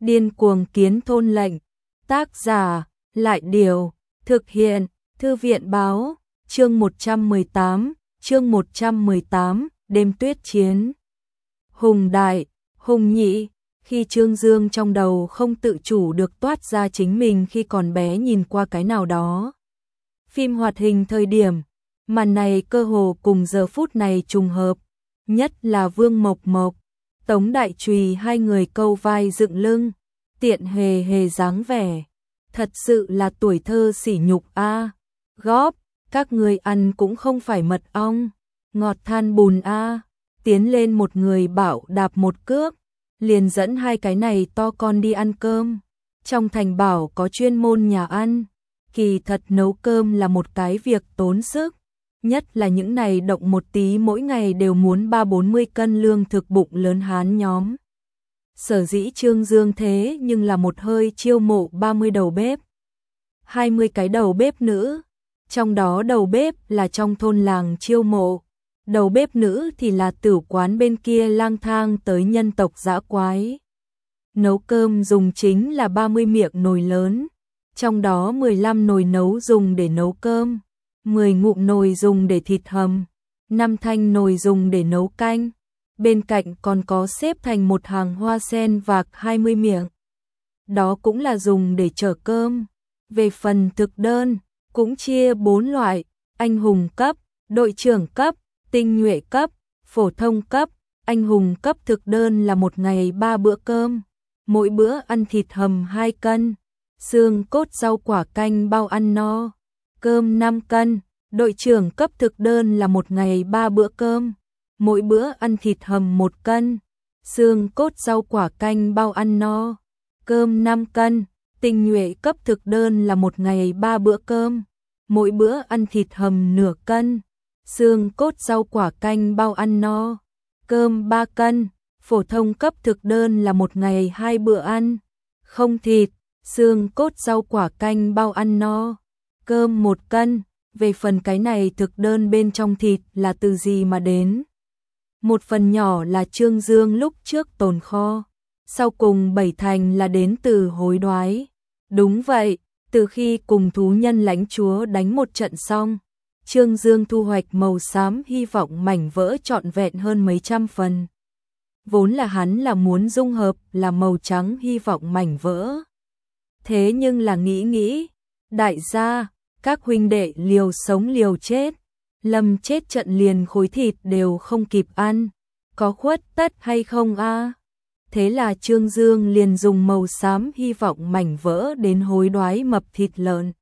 Điên cuồng kiến thôn lệnh. Tác giả, Lại Điều. Thực hiện, Thư viện Báo. Chương 118, đêm tuyết chiến. Hùng đại, hùng nhị. Khi Trương Dương trong đầu không tự chủ được toát ra chính mình khi còn bé nhìn qua cái nào đó. Phim hoạt hình thời điểm, màn này cơ hồ cùng giờ phút này trùng hợp, nhất là Vương Mộc Mộc, Tống Đại Trùy hai người câu vai dựng lưng, tiện hề hề dáng vẻ, thật sự là tuổi thơ sỉ nhục a. Góp, các người ăn cũng không phải mật ong, ngọt than bùn a. Tiến lên một người bảo đạp một cước, liền dẫn hai cái này to con đi ăn cơm. Trong thành bảo có chuyên môn nhà ăn, kỳ thật nấu cơm là một cái việc tốn sức, nhất là những này động một tí mỗi ngày đều muốn 30-40 cân lương thực bụng lớn hán nhóm. Sở dĩ Trương Dương thế nhưng là một hơi chiêu mộ 30 đầu bếp, 20 cái đầu bếp nữ, trong đó đầu bếp là trong thôn làng chiêu mộ, đầu bếp nữ thì là tử quán bên kia lang thang tới nhân tộc dã quái. Nấu cơm dùng chính là 30 miệng nồi lớn, trong đó 15 nồi nấu dùng để nấu cơm, 10 ngụm nồi dùng để thịt hầm, 5 thanh nồi dùng để nấu canh. Bên cạnh còn có xếp thành một hàng hoa sen vạc 20 miệng. Đó cũng là dùng để chở cơm. Về phần thực đơn, cũng chia 4 loại, anh hùng cấp, đội trưởng cấp, tinh nhuệ cấp, phổ thông cấp. Anh hùng cấp thực đơn là một ngày 3 bữa cơm, mỗi bữa ăn thịt hầm 2 cân, xương cốt rau quả canh bao ăn no, cơm 5 cân. Đội trưởng cấp thực đơn là một ngày 3 bữa cơm, mỗi bữa ăn thịt hầm 1 cân, xương cốt rau quả canh bao ăn no, cơm 5 cân. Tinh nhuệ cấp thực đơn là một ngày 3 bữa cơm, mỗi bữa ăn thịt hầm nửa cân, xương cốt rau quả canh bao ăn no, cơm 3 cân. Phổ thông cấp thực đơn là một ngày 2 bữa ăn, không thịt, xương cốt rau quả canh bao ăn no, cơm 1 cân. Về phần cái này thực đơn bên trong thịt là từ gì mà đến? Một phần nhỏ là Trương Dương lúc trước tồn kho, sau cùng 7 thành là đến từ hối đoái. Đúng vậy, từ khi cùng thú nhân lãnh chúa đánh một trận xong, Trương Dương thu hoạch màu xám hy vọng mảnh vỡ trọn vẹn hơn mấy trăm phần. Vốn là hắn là muốn dung hợp là màu trắng hy vọng mảnh vỡ. Thế nhưng là nghĩ, đại gia, các huynh đệ liều sống liều chết, lâm chết trận liền khối thịt đều không kịp ăn, có khuất tất hay không a? Thế là Trương Dương liền dùng màu xám hy vọng mảnh vỡ đến hối đoái mập thịt lợn.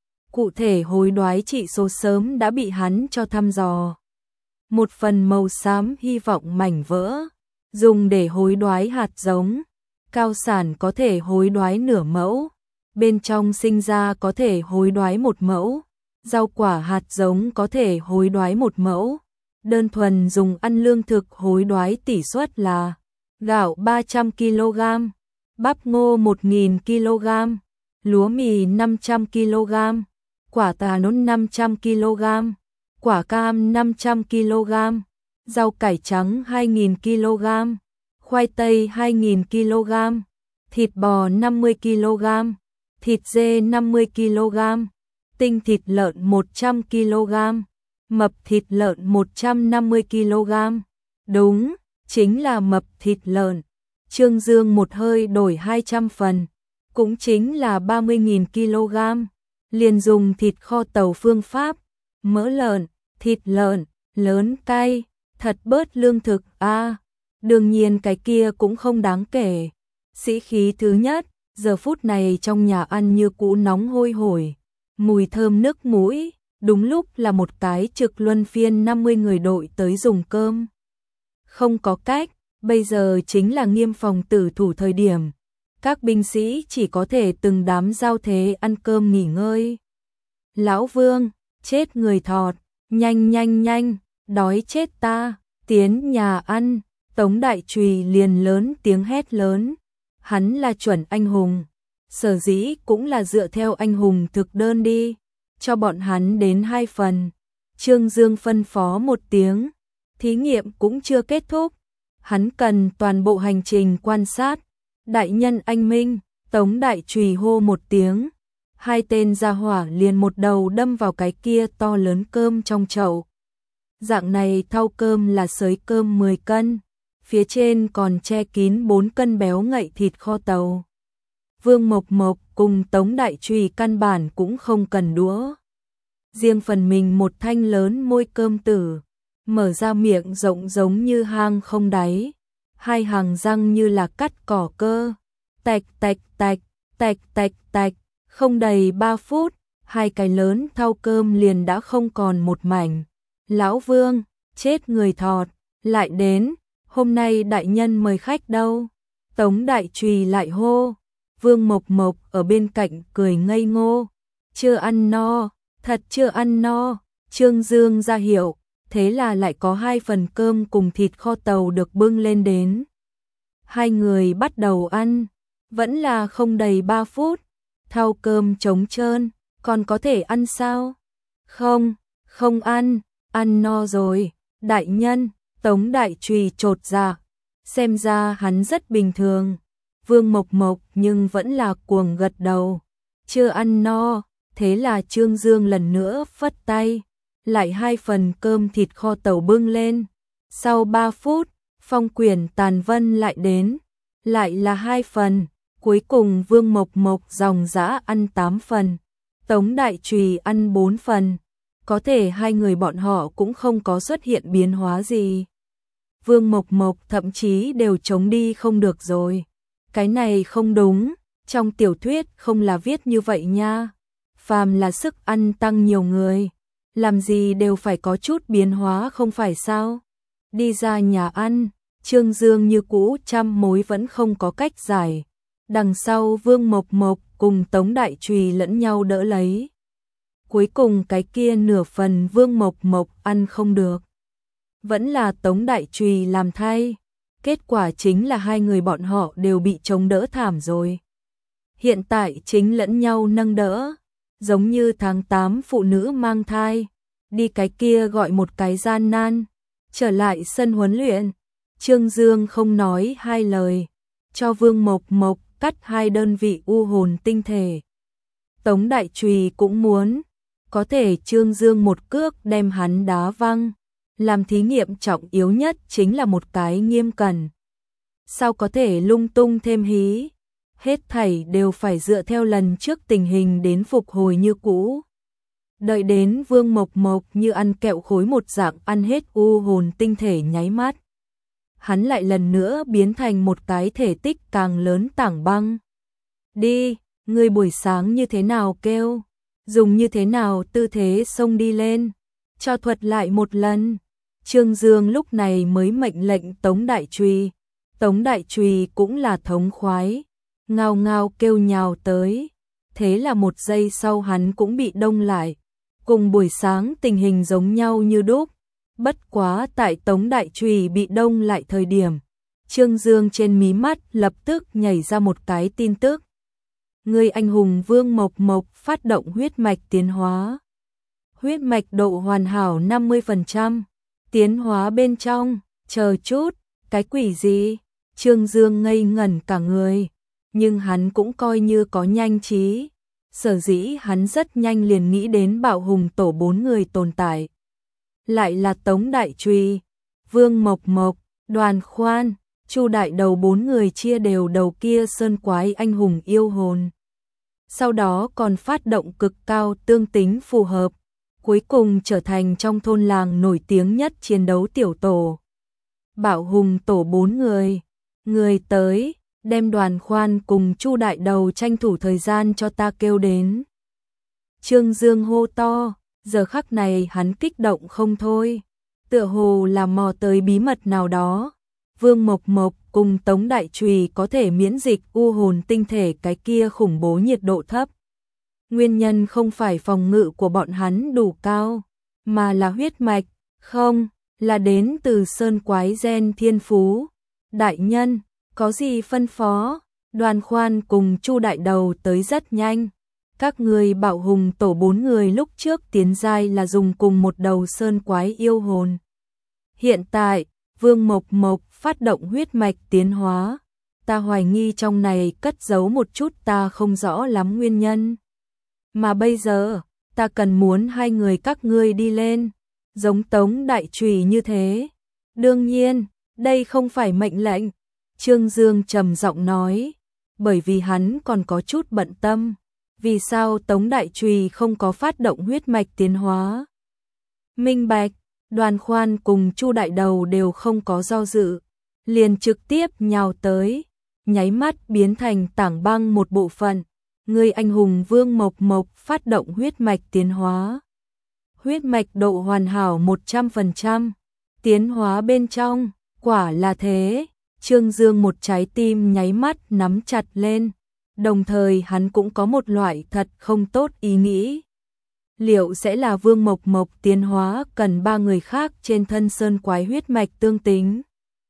Cụ thể hối đoái trị số sớm đã bị hắn cho thăm dò. Một phần màu xám hy vọng mảnh vỡ, dùng để hối đoái hạt giống, cao sản có thể hối đoái nửa mẫu, bên trong sinh ra có thể hối đoái 1 mẫu, rau quả hạt giống có thể hối đoái 1 mẫu, đơn thuần dùng ăn lương thực hối đoái tỷ suất là gạo 300 kg, bắp ngô 1000 kg, lúa mì 500 kg, quả tà nôn 500 kg, quả cam 500 kg, rau cải trắng 2000 kg, khoai tây 2000 kg, thịt bò 50 kg, thịt dê 50 kg, tinh thịt lợn 100 kg, mập thịt lợn 150 kg. Đúng, chính là mập thịt lợn. Trương Dương một hơi đổi 200 phần, cũng chính là 30.000 kg. Liền dùng thịt kho tàu phương pháp, mỡ lợn, thịt lợn, lớn cay, thật bớt lương thực a. Đương nhiên cái kia cũng không đáng kể. Sĩ khí thứ nhất, giờ phút này trong nhà ăn như cũ nóng hôi hổi, mùi thơm nức mũi, đúng lúc là một cái trực luân phiên 50 người đội tới dùng cơm. Không có cách, bây giờ chính là nghiêm phòng tử thủ thời điểm, các binh sĩ chỉ có thể từng đám giao thế ăn cơm nghỉ ngơi. Lão Vương, chết người thọt, nhanh, đói chết ta, tiến nhà ăn. Tống Đại Trùy liền lớn tiếng hét lớn, hắn là chuẩn anh hùng, sở dĩ cũng là dựa theo anh hùng thực đơn đi, cho bọn hắn đến 2 phần. Trương Dương phân phó một tiếng, thí nghiệm cũng chưa kết thúc, hắn cần toàn bộ hành trình quan sát, Đại nhân anh minh, Tống Đại Trùy hô một tiếng. Hai tên gia hỏa liền một đầu đâm vào cái kia to lớn cơm trong chậu. Dạng này thau cơm là sới cơm 10 cân, phía trên còn che kín 4 cân béo ngậy thịt kho tàu. Vương Mộc Mộc cùng Tống Đại Trùy căn bản cũng không cần đũa. Riêng phần mình một thanh lớn môi cơm tử, mở ra miệng rộng giống như hang không đáy, hai hàng răng như là cắt cỏ cơ. Tạch tạch tạch, tạch tạch tạch, không đầy 3 phút, hai cái lớn thau cơm liền đã không còn một mảnh. Lão Vương, chết người thọt, lại đến, hôm nay đại nhân mời khách đâu? Tống Đại Trùy lại hô. Vương Mộc Mộc ở bên cạnh cười ngây ngô. Chưa ăn no, thật chưa ăn no. Trương Dương ra hiệu, thế là lại có 2 phần cơm cùng thịt kho tàu được bưng lên đến. Hai người bắt đầu ăn, vẫn là không đầy 3 phút. Thau cơm trống trơn, còn có thể ăn sao? Không, không ăn, ăn no rồi. Đại nhân, Tống Đại Trùy chột dạ, xem ra hắn rất bình thường. Vương Mộc Mộc nhưng vẫn là cuồng gật đầu. Chưa ăn no, thế là Trương Dương lần nữa phất tay, lại 2 phần cơm thịt kho tàu bưng lên. Sau 3 phút, Phong Quyển Tàn Vân lại đến, lại là 2 phần. Cuối cùng Vương Mộc Mộc dòng dã ăn 8 phần, Tống Đại Trùy ăn 4 phần. Có thể hai người bọn họ cũng không có xuất hiện biến hóa gì. Vương Mộc Mộc thậm chí đều chống đi không được rồi. Cái này không đúng, trong tiểu thuyết không là viết như vậy nha. Phàm là sức ăn tăng nhiều người, làm gì đều phải có chút biến hóa không phải sao? Đi ra nhà ăn, Trương Dương như cũ trăm mối vẫn không có cách giải. Đằng sau Vương Mộc Mộc cùng Tống Đại Trùy lẫn nhau đỡ lấy. Cuối cùng cái kia nửa phần Vương Mộc Mộc ăn không được, vẫn là Tống Đại Trùy làm thay. Kết quả chính là hai người bọn họ đều bị chống đỡ thảm rồi. Hiện tại chính lẫn nhau nâng đỡ, giống như tháng 8 phụ nữ mang thai, đi cái kia gọi một cái gian nan. Trở lại sân huấn luyện, Trương Dương không nói hai lời, cho Vương Mộc Mộc cắt 2 đơn vị u hồn tinh thể. Tống Đại Trùy cũng muốn, có thể Trương Dương một cước đem hắn đá văng. Làm thí nghiệm trọng yếu nhất chính là một cái nghiêm cẩn. Sao có thể lung tung thêm hí? Hết thảy đều phải dựa theo lần trước tình hình đến phục hồi như cũ. Đợi đến Vương Mộc Mộc như ăn kẹo khối một dạng ăn hết u hồn tinh thể nháy mắt. Hắn lại lần nữa biến thành một cái thể tích càng lớn tảng băng. Đi, ngươi buổi sáng như thế nào kêu? Dùng như thế nào tư thế xông đi lên? Cho thuật lại một lần. Trương Dương lúc này mới mệnh lệnh Tống Đại Trùy. Tống Đại Trùy cũng là thống khoái, ngao ngao kêu nhào tới. Thế là 1 giây sau hắn cũng bị đông lại. Cùng buổi sáng tình hình giống nhau như đúc. Bất quá tại Tống Đại Trùy bị đông lại thời điểm, Trương Dương trên mí mắt lập tức nhảy ra một cái tin tức. Người anh hùng Vương Mộc Mộc phát động huyết mạch tiến hóa. Huyết mạch độ hoàn hảo 50%. Tiến hóa bên trong, chờ chút, cái quỷ gì? Trương Dương ngây ngẩn cả người, nhưng hắn cũng coi như có nhanh trí. Sở dĩ hắn rất nhanh liền nghĩ đến Bạo Hùng tổ 4 người tồn tại. Lại là Tống Đại Trùy, Vương Mộc Mộc, Đoàn Khoan, Chu Đại Đầu 4 người chia đều đầu kia sơn quái anh hùng yêu hồn. Sau đó còn phát động cực cao tương tính phù hợp. Cuối cùng trở thành trong thôn làng nổi tiếng nhất chiến đấu tiểu tổ. Bạo Hùng tổ 4 người. Người tới, đem Đoàn Khoan cùng Chu Đại Đầu tranh thủ thời gian cho ta kêu đến. Trương Dương hô to, giờ khắc này hắn kích động không thôi. Tựa hồ là mò tới bí mật nào đó. Vương Mộc Mộc cùng Tống Đại Trùy có thể miễn dịch u hồn tinh thể cái kia khủng bố nhiệt độ thấp. Nguyên nhân không phải phòng ngự của bọn hắn đủ cao, mà là huyết mạch, không, là đến từ sơn quái gen thiên phú. Đại nhân, có gì phân phó? Đoàn Khoan cùng Chu Đại Đầu tới rất nhanh. Các người Bạo Hùng tổ 4 người lúc trước tiến giai là dùng cùng một đầu sơn quái yêu hồn. Hiện tại, Vương Mộc Mộc phát động huyết mạch tiến hóa. ta hoài nghi trong này cất giấu một chút ta không rõ lắm nguyên nhân. Mà bây giờ, ta cần muốn hai người các ngươi đi lên, giống Tống đại trùy như thế. Đương nhiên, đây không phải mệnh lệnh, Trương Dương trầm giọng nói, bởi vì hắn còn có chút bận tâm, vì sao Tống đại trùy không có phát động huyết mạch tiến hóa. Minh bạch, Đoàn Khoan cùng Chu đại đầu đều không có do dự, liền trực tiếp nhào tới, nháy mắt biến thành tảng băng một bộ phận. Người anh hùng Vương Mộc Mộc phát động huyết mạch tiến hóa. Huyết mạch độ hoàn hảo 100%, tiến hóa bên trong, quả là thế. Trương Dương một trái tim nháy mắt nắm chặt lên, đồng thời hắn cũng có một loại thật không tốt ý nghĩ. Liệu sẽ là Vương Mộc Mộc tiến hóa cần ba người khác trên thân sơn quái huyết mạch tương tính?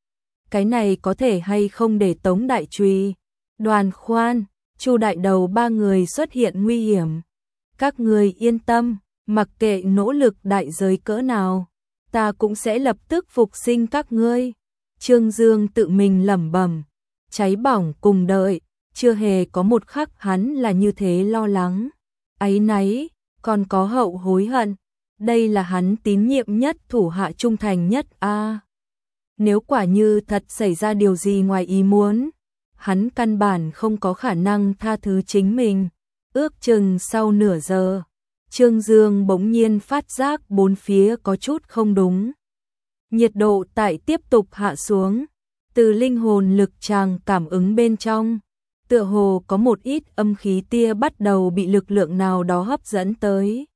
Cái này có thể hay không để Tống đại trùy, Đoàn Khoan, Chu đại đầu ba người xuất hiện nguy hiểm? Các người yên tâm, mặc kệ nỗ lực đại giới cỡ nào, ta cũng sẽ lập tức phục sinh các ngươi. Trương Dương tự mình lẩm bẩm, cháy bỏng cùng đợi, chưa hề có một khắc hắn là như thế lo lắng, áy náy, còn có hậu hối hận. Đây là hắn tín nhiệm nhất, thủ hạ trung thành nhất a. Nếu quả như thật xảy ra điều gì ngoài ý muốn, hắn căn bản không có khả năng tha thứ chính mình. Ước chừng sau nửa giờ, Trương Dương bỗng nhiên phát giác bốn phía có chút không đúng. Nhiệt độ tại tiếp tục hạ xuống, từ linh hồn lực tràng cảm ứng bên trong, tựa hồ có một ít âm khí tia bắt đầu bị lực lượng nào đó hấp dẫn tới.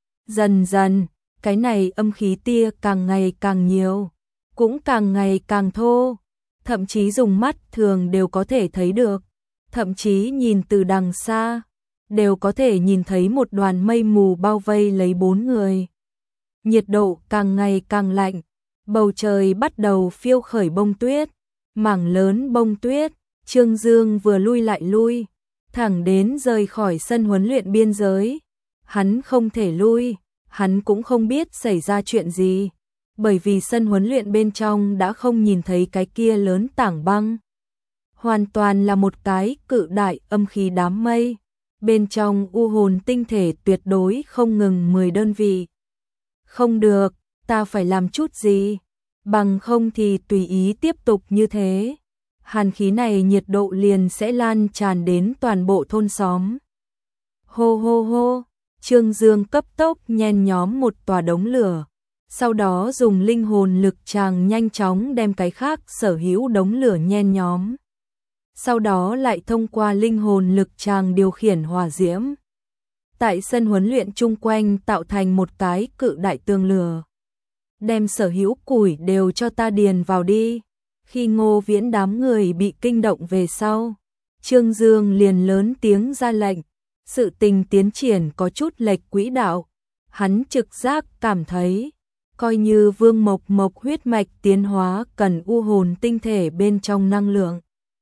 Dần dần, cái này âm khí tia càng ngày càng nhiều, cũng càng ngày càng thô, thậm chí dùng mắt thường đều có thể thấy được, thậm chí nhìn từ đằng xa, đều có thể nhìn thấy một đoàn mây mù bao vây lấy bốn người. Nhiệt độ càng ngày càng lạnh, bầu trời bắt đầu phiêu khởi bông tuyết, mảng lớn bông tuyết. Trương Dương vừa lui lại lui, thẳng đến rời khỏi sân huấn luyện biên giới. Hắn không thể lui, hắn cũng không biết xảy ra chuyện gì, bởi vì sân huấn luyện bên trong đã không nhìn thấy cái kia lớn tảng băng. Hoàn toàn là một cái cự đại âm khí đám mây, bên trong u hồn tinh thể tuyệt đối không ngừng 10 đơn vị. Không được, ta phải làm chút gì, bằng không thì tùy ý tiếp tục như thế. Hàn khí này nhiệt độ liền sẽ lan tràn đến toàn bộ thôn xóm. Hô hô hô, Trương Dương cấp tốc nhen nhóm một tòa đống lửa, sau đó dùng linh hồn lực tràng nhanh chóng đem cái khác sở hữu đống lửa nhen nhóm. Sau đó lại thông qua linh hồn lực tràng điều khiển hỏa diễm. Tại sân huấn luyện chung quanh tạo thành một cái cự đại tường lửa. Đem sở hữu củi đều cho ta điền vào đi. Khi Ngô Viễn đám người bị kinh động về sau, Trương Dương liền lớn tiếng ra lệnh. Sự tình tiến triển có chút lệch quỹ đạo. Hắn trực giác cảm thấy, coi như Vương Mộc Mộc huyết mạch tiến hóa cần u hồn tinh thể bên trong năng lượng,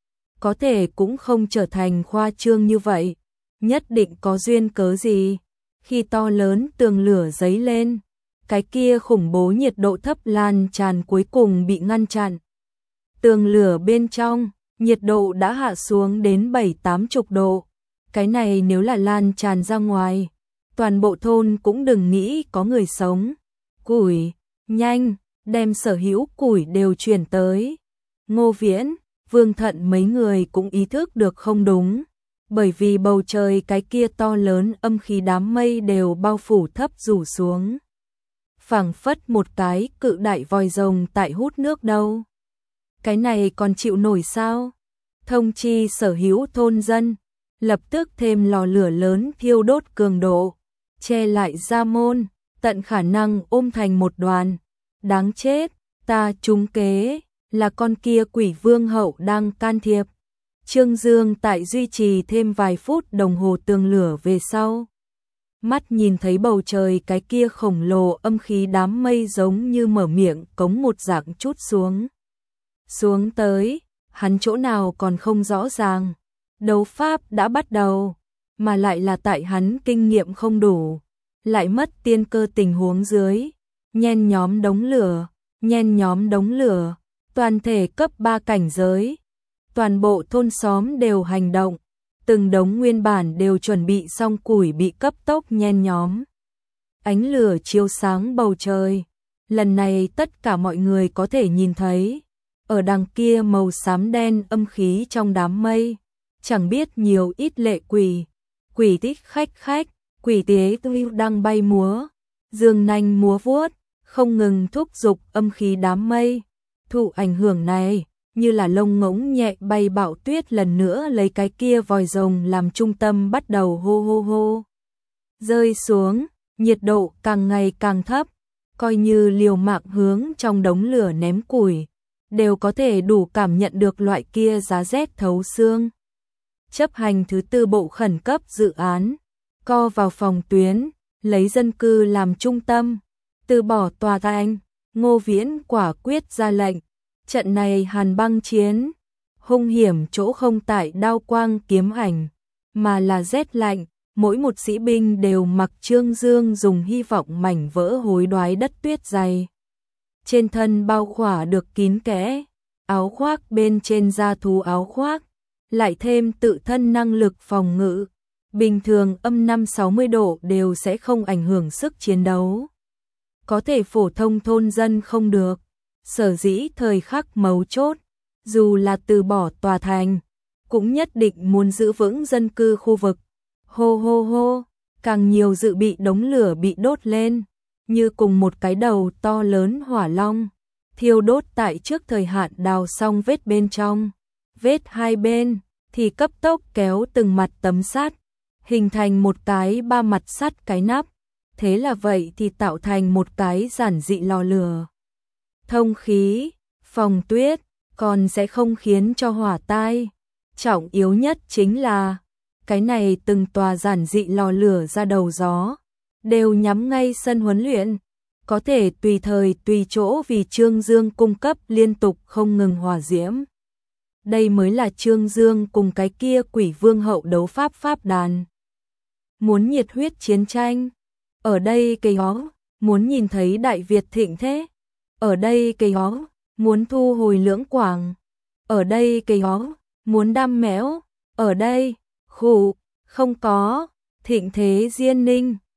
có thể cũng không trở thành khoa trương như vậy, nhất định có duyên cớ gì. Khi to lớn tường lửa giấy lên, cái kia khủng bố nhiệt độ thấp lan tràn cuối cùng bị ngăn chặn. Tường lửa bên trong, nhiệt độ đã hạ xuống đến 7-80 độ. Cái này nếu là lan tràn ra ngoài, toàn bộ thôn cũng đừng nghĩ có người sống. Củi, nhanh, đem sở hữu củi đều chuyển tới. Ngô Viễn, Vương Thận mấy người cũng ý thức được không đúng, bởi vì bầu trời cái kia to lớn âm khí đám mây đều bao phủ thấp rủ xuống. Phảng phất một cái cự đại vòi rồng tại hút nước đâu. Cái này còn chịu nổi sao? Thông chi sở hữu thôn dân, lập tức thêm lò lửa lớn thiêu đốt cường độ, che lại gia môn, tận khả năng ôm thành một đoàn. Đáng chết, ta trúng kế, là con kia quỷ vương hậu đang can thiệp. Trương Dương tại duy trì thêm vài phút đồng hồ tường lửa về sau. Mắt nhìn thấy bầu trời cái kia khổng lồ âm khí đám mây giống như mở miệng cống một dạng chút xuống. Xuống tới, hắn chỗ nào còn không rõ ràng. Đấu pháp đã bắt đầu, mà lại là tại hắn kinh nghiệm không đủ, lại mất tiên cơ tình huống dưới. Nhen nhóm đống lửa, nhen nhóm đống lửa, toàn thể cấp 3 cảnh giới. Toàn bộ thôn xóm đều hành động, từng đống nguyên bản đều chuẩn bị xong củi bị cấp tốc nhen nhóm. Ánh lửa chiếu sáng bầu trời, lần này tất cả mọi người có thể nhìn thấy, ở đằng kia màu xám đen âm khí trong đám mây, chẳng biết nhiều ít lệ quỷ, quỷ tích khách, quỷ tế tư đang bay múa, dương nanh múa vuốt, không ngừng thúc giục âm khí đám mây. Thụ ảnh hưởng này, như là lông ngỗng nhẹ bay bão tuyết lần nữa lấy cái kia vòi rồng làm trung tâm bắt đầu hô hô hô. Rơi xuống, nhiệt độ càng ngày càng thấp, coi như liều mạng hướng trong đống lửa ném củi, đều có thể đủ cảm nhận được loại kia giá rét thấu xương. Chấp hành thứ 4 bộ khẩn cấp dự án, co vào phòng tuyến, lấy dân cư làm trung tâm, từ bỏ tòa thành, Ngô Viễn quả quyết ra lệnh. Trận này hàn băng chiến, hung hiểm chỗ không tại đao quang kiếm ảnh, mà là rét lạnh, mỗi một sĩ binh đều mặc Trương Dương dùng hy vọng mảnh vỡ hối đoái đất tuyết dày. Trên thân bao khỏa được kín kẽ, áo khoác bên trên da thú áo khoác, lại thêm tự thân năng lực phòng ngự, bình thường âm 5-60 độ đều sẽ không ảnh hưởng sức chiến đấu. Có thể phổ thông thôn dân không được, sở dĩ thời khắc mấu chốt, dù là từ bỏ tòa thành, cũng nhất định muốn giữ vững dân cư khu vực. Hô hô hô, càng nhiều dự bị đống lửa bị đốt lên, như cùng một cái đầu to lớn hỏa long, thiêu đốt tại trước thời hạn đào xong vết bên trong, vết hai bên thì cấp tốc kéo từng mặt tấm sắt, hình thành một cái 3 mặt sắt cái nắp, thế là vậy thì tạo thành một cái giản dị lò lửa. Thông khí, phòng tuyết, còn sẽ không khiến cho hỏa tai. Trọng yếu nhất chính là cái này từng tòa giản dị lò lửa ra đầu gió, đều nhắm ngay sân huấn luyện, có thể tùy thời tùy chỗ vì Trương Dương cung cấp liên tục không ngừng hỏa diễm. Đây mới là Trương Dương cùng cái kia quỷ vương hậu đấu pháp đàn. Muốn nhiệt huyết chiến tranh, ở đây cây hó, muốn nhìn thấy Đại Việt thịnh thế, ở đây cây hó, muốn thu hồi Lưỡng Quảng, ở đây cây hó, muốn đam mẽo, ở đây, khủ, không có, thịnh thế Diên Ninh,